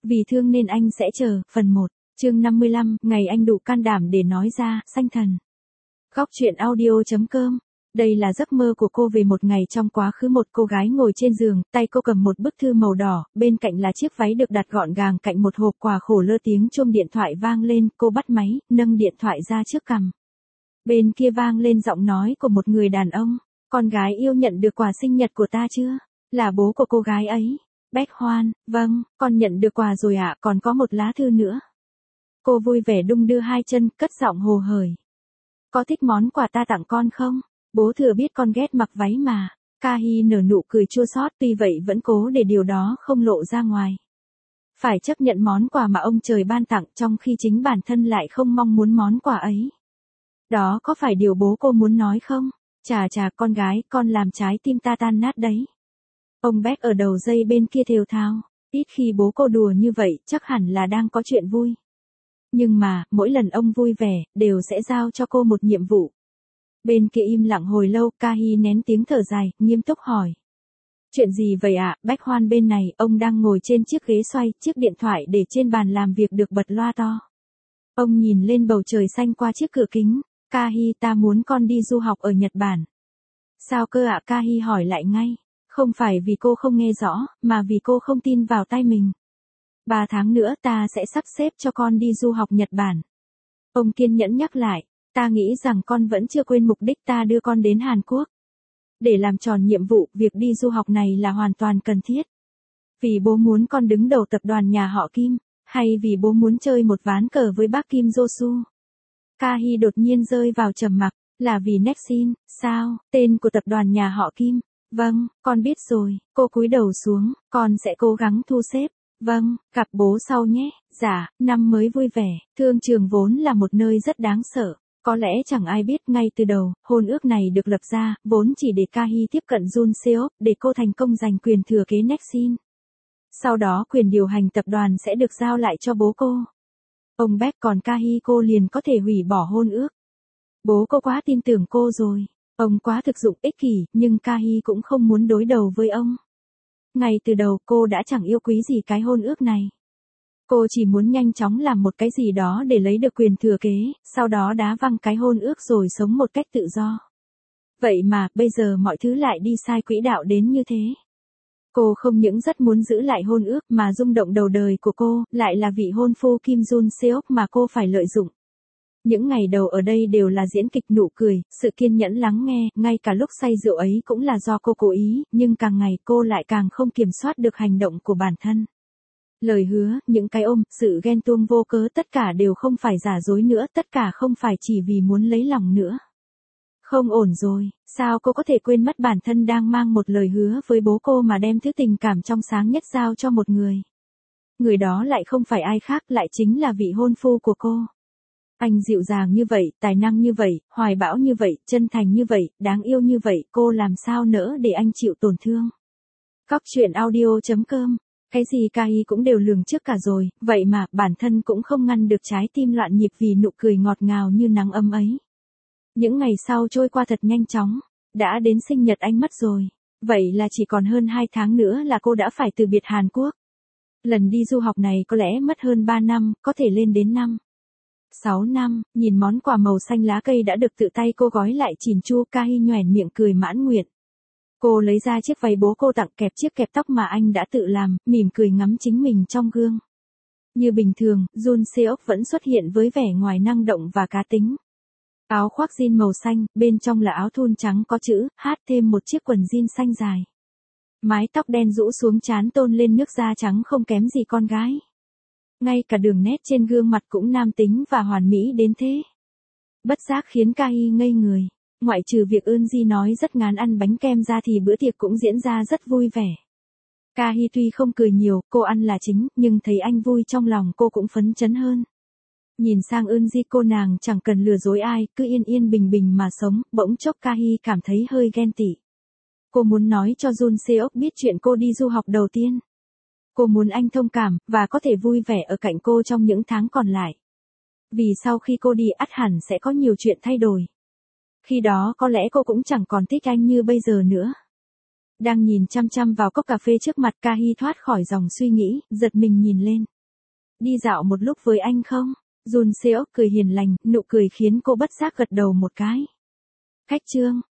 Vì thương nên anh sẽ chờ, phần 1, chương 55, ngày anh đủ can đảm để nói ra, Sanh Thần. Góc truyện audio.com. Đây là giấc mơ của cô về một ngày trong quá khứ. Một cô gái ngồi trên giường, tay cô cầm một bức thư màu đỏ, bên cạnh là chiếc váy được đặt gọn gàng cạnh một hộp quà khổ lơ. Tiếng chuông điện thoại vang lên, cô bắt máy, nâng điện thoại ra trước cằm. Bên kia vang lên giọng nói của một người đàn ông. Con gái yêu nhận được quà sinh nhật của ta chưa? Là bố của cô gái ấy. Bách Hoan, vâng, con nhận được quà rồi ạ, còn có một lá thư nữa. Cô vui vẻ đung đưa hai chân, cất giọng hồ hởi. Có thích món quà ta tặng con không? Bố thừa biết con ghét mặc váy mà. Kahi nở nụ cười chua xót, tuy vậy vẫn cố để điều đó không lộ ra ngoài. Phải chấp nhận món quà mà ông trời ban tặng, trong khi chính bản thân lại không mong muốn món quà ấy. Đó có phải điều bố cô muốn nói không? Chà, con gái, con làm trái tim ta tan nát đấy. Ông Beck ở đầu dây bên kia thều thào. Ít khi bố cô đùa như vậy, chắc hẳn là đang có chuyện vui. Nhưng mà, mỗi lần ông vui vẻ, đều sẽ giao cho cô một nhiệm vụ. Bên kia im lặng hồi lâu, Kahi nén tiếng thở dài, nghiêm túc hỏi. Chuyện gì vậy ạ? Bách Hoan bên này, ông đang ngồi trên chiếc ghế xoay, chiếc điện thoại để trên bàn làm việc được bật loa to. Ông nhìn lên bầu trời xanh qua chiếc cửa kính. Kahi, ta muốn con đi du học ở Nhật Bản. Sao cơ ạ? Kahi hỏi lại ngay. Không phải vì cô không nghe rõ, mà vì cô không tin vào tay mình. 3 tháng nữa ta sẽ sắp xếp cho con đi du học Nhật Bản. Ông kiên nhẫn nhắc lại, ta nghĩ rằng con vẫn chưa quên mục đích ta đưa con đến Hàn Quốc. Để làm tròn nhiệm vụ, việc đi du học này là hoàn toàn cần thiết. Vì bố muốn con đứng đầu tập đoàn nhà họ Kim, hay vì bố muốn chơi một ván cờ với bác Kim Jong-su? Kahi đột nhiên rơi vào trầm mặc, là vì Nexin, sao, tên của tập đoàn nhà họ Kim? Vâng, con biết rồi, cô cúi đầu xuống, con sẽ cố gắng thu xếp. Vâng, gặp bố sau nhé. Dạ, năm mới vui vẻ. Thương trường vốn là một nơi rất đáng sợ. Có lẽ chẳng ai biết ngay từ đầu, hôn ước này được lập ra, vốn chỉ để Kahi tiếp cận Jun Seok, để cô thành công giành quyền thừa kế Nexin. Sau đó quyền điều hành tập đoàn sẽ được giao lại cho bố cô. Ông Beck còn Kahi cô liền có thể hủy bỏ hôn ước. Bố cô quá tin tưởng cô rồi. Ông quá thực dụng ích kỷ, nhưng Kahi cũng không muốn đối đầu với ông. Ngay từ đầu cô đã chẳng yêu quý gì cái hôn ước này. Cô chỉ muốn nhanh chóng làm một cái gì đó để lấy được quyền thừa kế, sau đó đá văng cái hôn ước rồi sống một cách tự do. Vậy mà, bây giờ mọi thứ lại đi sai quỹ đạo đến như thế. Cô không những rất muốn giữ lại hôn ước mà rung động đầu đời của cô, lại là vị hôn phu Kim Jun Seok mà cô phải lợi dụng. Những ngày đầu ở đây đều là diễn kịch nụ cười, sự kiên nhẫn lắng nghe, ngay cả lúc say rượu ấy cũng là do cô cố ý, nhưng càng ngày cô lại càng không kiểm soát được hành động của bản thân. Lời hứa, những cái ôm, sự ghen tuông vô cớ tất cả đều không phải giả dối nữa, tất cả không phải chỉ vì muốn lấy lòng nữa. Không ổn rồi, sao cô có thể quên mất bản thân đang mang một lời hứa với bố cô mà đem thứ tình cảm trong sáng nhất giao cho một người. Người đó lại không phải ai khác, lại chính là vị hôn phu của cô. Anh dịu dàng như vậy, tài năng như vậy, hoài bão như vậy, chân thành như vậy, đáng yêu như vậy, cô làm sao nỡ để anh chịu tổn thương. Góc truyện audio.com. Cái gì Kahi cũng đều lường trước cả rồi, vậy mà bản thân cũng không ngăn được trái tim loạn nhịp vì nụ cười ngọt ngào như nắng ấm ấy. Những ngày sau trôi qua thật nhanh chóng, đã đến sinh nhật anh mất rồi. Vậy là chỉ còn hơn 2 tháng nữa là cô đã phải từ biệt Hàn Quốc. Lần đi du học này có lẽ mất hơn 3 năm, có thể lên đến 6 năm, nhìn món quà màu xanh lá cây đã được tự tay cô gói lại chỉn chu, Kahi nhoẻn miệng cười mãn nguyện. Cô lấy ra chiếc váy bố cô tặng kẹp chiếc kẹp tóc mà anh đã tự làm, mỉm cười ngắm chính mình trong gương. Như bình thường, Jun Seok vẫn xuất hiện với vẻ ngoài năng động và cá tính. Áo khoác jean màu xanh, bên trong là áo thun trắng có chữ, hát thêm một chiếc quần jean xanh dài. Mái tóc đen rũ xuống trán tôn lên nước da trắng không kém gì con gái. Ngay cả đường nét trên gương mặt cũng nam tính và hoàn mỹ đến thế. Bất giác khiến Kahi ngây người. Ngoại trừ việc Eunji nói rất ngán ăn bánh kem ra thì bữa tiệc cũng diễn ra rất vui vẻ. Kahi tuy không cười nhiều, cô ăn là chính, nhưng thấy anh vui trong lòng cô cũng phấn chấn hơn. Nhìn sang Eunji cô nàng chẳng cần lừa dối ai, cứ yên yên bình bình mà sống, bỗng chốc Kahi cảm thấy hơi ghen tị. Cô muốn nói cho Jun Seok biết chuyện cô đi du học đầu tiên. Cô muốn anh thông cảm, và có thể vui vẻ ở cạnh cô trong những tháng còn lại. Vì sau khi cô đi ắt hẳn sẽ có nhiều chuyện thay đổi. Khi đó có lẽ cô cũng chẳng còn thích anh như bây giờ nữa. Đang nhìn chăm chăm vào cốc cà phê trước mặt, Kahi thoát khỏi dòng suy nghĩ, giật mình nhìn lên. Đi dạo một lúc với anh không? Jun Seok cười hiền lành, nụ cười khiến cô bất giác gật đầu một cái. Khách Trương,